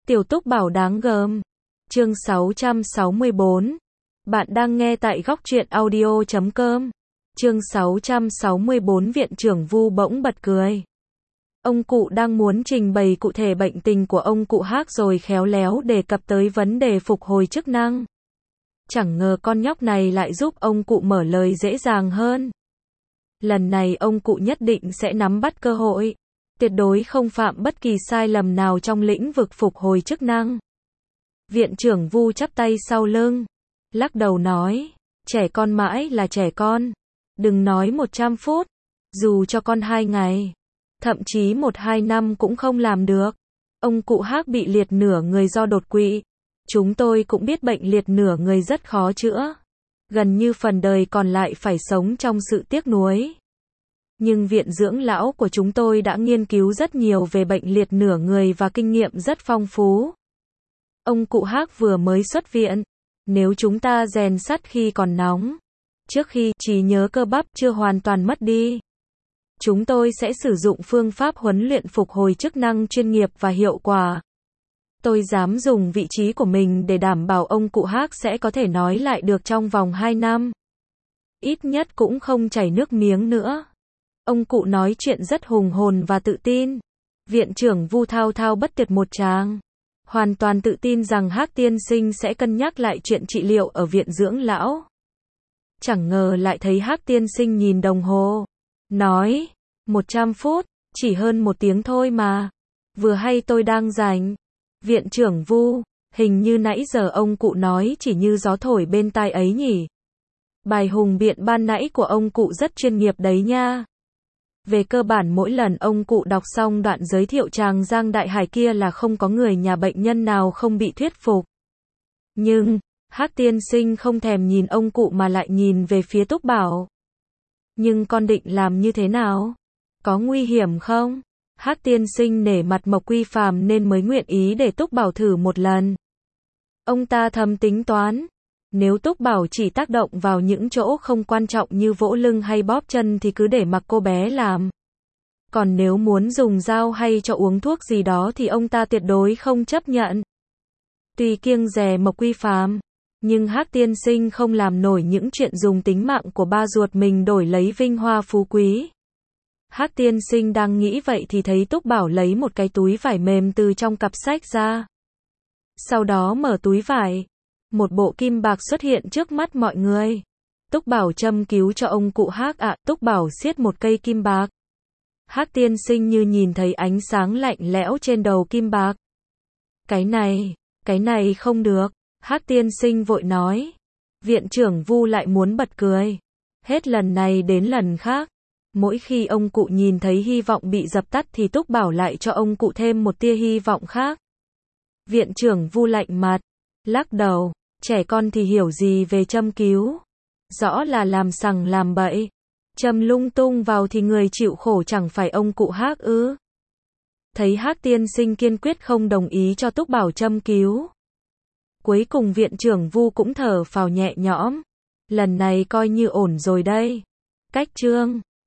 Tiểu Túc Bảo đáng gờm. Chương 664. Bạn đang nghe tại góc truyện audio.com. Chương 664 Viện trưởng Vu bỗng bật cười. Ông cụ đang muốn trình bày cụ thể bệnh tình của ông cụ Hác rồi khéo léo đề cập tới vấn đề phục hồi chức năng. Chẳng ngờ con nhóc này lại giúp ông cụ mở lời dễ dàng hơn. Lần này ông cụ nhất định sẽ nắm bắt cơ hội. Tuyệt đối không phạm bất kỳ sai lầm nào trong lĩnh vực phục hồi chức năng. Viện trưởng Vu chắp tay sau lưng, lắc đầu nói, trẻ con mãi là trẻ con. Đừng nói 100 phút, dù cho con 2 ngày, thậm chí 1-2 năm cũng không làm được. Ông cụ Hác bị liệt nửa người do đột quỵ. Chúng tôi cũng biết bệnh liệt nửa người rất khó chữa. Gần như phần đời còn lại phải sống trong sự tiếc nuối. Nhưng viện dưỡng lão của chúng tôi đã nghiên cứu rất nhiều về bệnh liệt nửa người và kinh nghiệm rất phong phú. Ông cụ Hác vừa mới xuất viện. Nếu chúng ta rèn sắt khi còn nóng, trước khi trí nhớ cơ bắp chưa hoàn toàn mất đi, chúng tôi sẽ sử dụng phương pháp huấn luyện phục hồi chức năng chuyên nghiệp và hiệu quả. Tôi dám dùng vị trí của mình để đảm bảo ông cụ Hác sẽ có thể nói lại được trong vòng 2 năm. Ít nhất cũng không chảy nước miếng nữa. Ông cụ nói chuyện rất hùng hồn và tự tin. Viện trưởng Vu thao thao bất tuyệt một tràng. Hoàn toàn tự tin rằng Hác tiên sinh sẽ cân nhắc lại chuyện trị liệu ở viện dưỡng lão. Chẳng ngờ lại thấy Hác tiên sinh nhìn đồng hồ. Nói, 100 phút, chỉ hơn 1 tiếng thôi mà. Vừa hay tôi đang rảnh. Viện trưởng Vu, hình như nãy giờ ông cụ nói chỉ như gió thổi bên tai ấy nhỉ. Bài hùng biện ban nãy của ông cụ rất chuyên nghiệp đấy nha. Về cơ bản mỗi lần ông cụ đọc xong đoạn giới thiệu tràng Giang Đại Hải kia là không có người nhà bệnh nhân nào không bị thuyết phục. Nhưng, Hác tiên sinh không thèm nhìn ông cụ mà lại nhìn về phía Túc Bảo. Nhưng con định làm như thế nào? Có nguy hiểm không? Hác tiên sinh nể mặt Mộc Quy Phàm nên mới nguyện ý để Túc Bảo thử một lần. Ông ta thầm tính toán. Nếu Túc Bảo chỉ tác động vào những chỗ không quan trọng như vỗ lưng hay bóp chân thì cứ để mặc cô bé làm. Còn nếu muốn dùng dao hay cho uống thuốc gì đó thì ông ta tuyệt đối không chấp nhận. Tuy kiêng dè Mộc Quy Phàm, nhưng Hác tiên sinh không làm nổi những chuyện dùng tính mạng của ba ruột mình đổi lấy vinh hoa phú quý. Hác tiên sinh đang nghĩ vậy thì thấy Túc Bảo lấy một cái túi vải mềm từ trong cặp sách ra. Sau đó mở túi vải. Một bộ kim bạc xuất hiện trước mắt mọi người. Túc Bảo châm cứu cho ông cụ Hác ạ. Túc Bảo siết một cây kim bạc. Hác tiên sinh như nhìn thấy ánh sáng lạnh lẽo trên đầu kim bạc. Cái này không được. Hác tiên sinh vội nói. Viện trưởng Vu lại muốn bật cười. Hết lần này đến lần khác. Mỗi khi ông cụ nhìn thấy hy vọng bị dập tắt thì Túc Bảo lại cho ông cụ thêm một tia hy vọng khác. Viện trưởng Vu lạnh mặt, lắc đầu, trẻ con thì hiểu gì về châm cứu. Rõ là làm sằng làm bậy. Châm lung tung vào thì người chịu khổ chẳng phải ông cụ Hác ư? Thấy Hác tiên sinh kiên quyết không đồng ý cho Túc Bảo châm cứu. Cuối cùng viện trưởng Vu cũng thở phào nhẹ nhõm. Lần này coi như ổn rồi đây. Cách chương